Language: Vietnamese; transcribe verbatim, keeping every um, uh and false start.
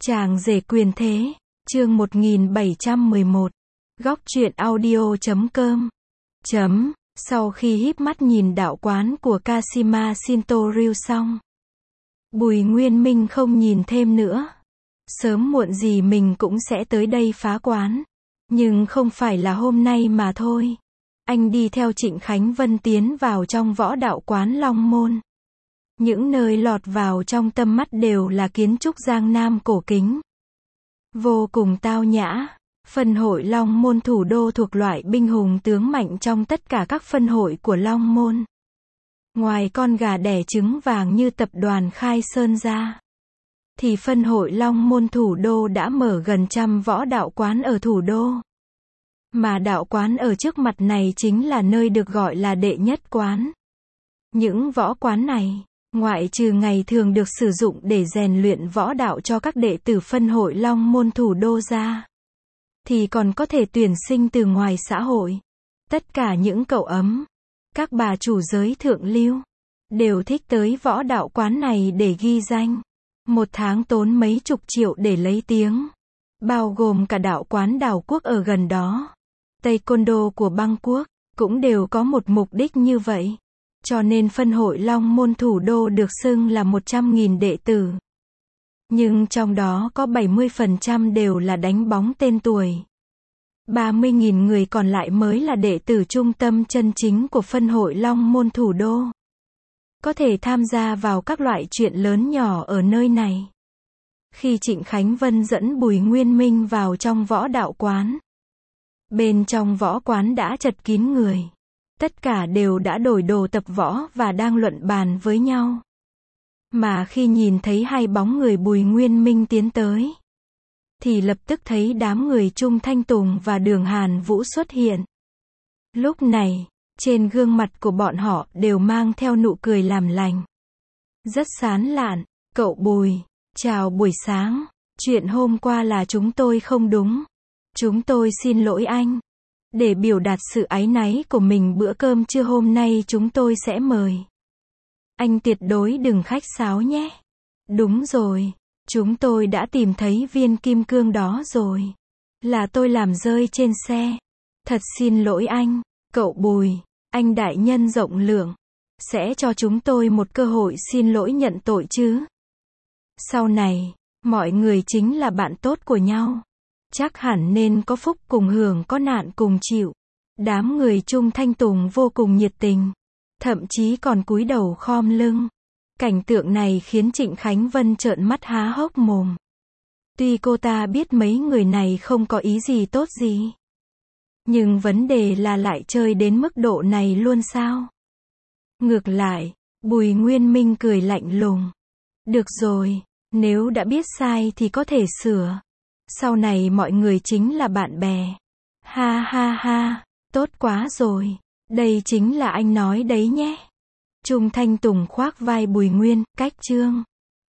Chàng rể quyền thế, chương một nghìn bảy trăm mười một. Góc truyện audio chấm com. Chấm. Sau khi híp mắt nhìn đạo quán của Kashima Shinto Ryu xong, Bùi Nguyên Minh không nhìn thêm nữa. Sớm muộn gì mình cũng sẽ tới đây phá quán. Nhưng không phải là hôm nay mà thôi. Anh đi theo Trịnh Khánh Vân tiến vào trong võ đạo quán Long Môn. Những nơi lọt vào trong tầm mắt đều là kiến trúc Giang Nam cổ kính, vô cùng tao nhã. Phân hội Long Môn thủ đô thuộc loại binh hùng tướng mạnh trong tất cả các phân hội của Long Môn. Ngoài con gà đẻ trứng vàng như tập đoàn Khai Sơn ra, thì phân hội Long Môn thủ đô đã mở gần trăm võ đạo quán ở thủ đô. Mà đạo quán ở trước mặt này chính là nơi được gọi là đệ nhất quán. Những võ quán này, ngoại trừ ngày thường được sử dụng để rèn luyện võ đạo cho các đệ tử phân hội Long Môn thủ đô ra, thì còn có thể tuyển sinh từ ngoài xã hội. Tất cả những cậu ấm, các bà chủ giới thượng lưu, đều thích tới võ đạo quán này để ghi danh. Một tháng tốn mấy chục triệu để lấy tiếng, bao gồm cả đạo quán Đào Quốc ở gần đó. Taekwondo của Băng Quốc, cũng đều có một mục đích như vậy. Cho nên phân hội Long Môn thủ đô được xưng là một trăm nghìn đệ tử. Nhưng trong đó có bảy mươi phần trăm đều là đánh bóng tên tuổi. ba mươi nghìn người còn lại mới là đệ tử trung tâm chân chính của phân hội Long Môn thủ đô. Có thể tham gia vào các loại chuyện lớn nhỏ ở nơi này. Khi Trịnh Khánh Vân dẫn Bùi Nguyên Minh vào trong võ đạo quán, bên trong võ quán đã chật kín người. Tất cả đều đã đổi đồ tập võ và đang luận bàn với nhau. Mà khi nhìn thấy hai bóng người Bùi Nguyên Minh tiến tới, thì lập tức thấy đám người Trung Thanh Tùng và Đường Hàn Vũ xuất hiện. Lúc này, trên gương mặt của bọn họ đều mang theo nụ cười làm lành. Rất sán lạn. Cậu Bùi, chào buổi sáng. Chuyện hôm qua là chúng tôi không đúng. Chúng tôi xin lỗi anh. Để biểu đạt sự áy náy của mình, bữa cơm trưa hôm nay chúng tôi sẽ mời. Anh tuyệt đối đừng khách sáo nhé. Đúng rồi, chúng tôi đã tìm thấy viên kim cương đó rồi. Là tôi làm rơi trên xe. Thật xin lỗi anh, cậu Bùi. Anh đại nhân rộng lượng, sẽ cho chúng tôi một cơ hội xin lỗi nhận tội chứ. Sau này, mọi người chính là bạn tốt của nhau. Chắc hẳn nên có phúc cùng hưởng, có nạn cùng chịu. Đám người Trung Thanh Tùng vô cùng nhiệt tình, thậm chí còn cúi đầu khom lưng. Cảnh tượng này khiến Trịnh Khánh Vân trợn mắt há hốc mồm. Tuy cô ta biết mấy người này không có ý gì tốt gì, nhưng vấn đề là lại chơi đến mức độ này luôn sao? Ngược lại, Bùi Nguyên Minh cười lạnh lùng. Được rồi, nếu đã biết sai thì có thể sửa. Sau này mọi người chính là bạn bè. Ha ha ha, tốt quá rồi. Đây chính là anh nói đấy nhé. Trung Thanh Tùng khoác vai Bùi Nguyên, cách chương.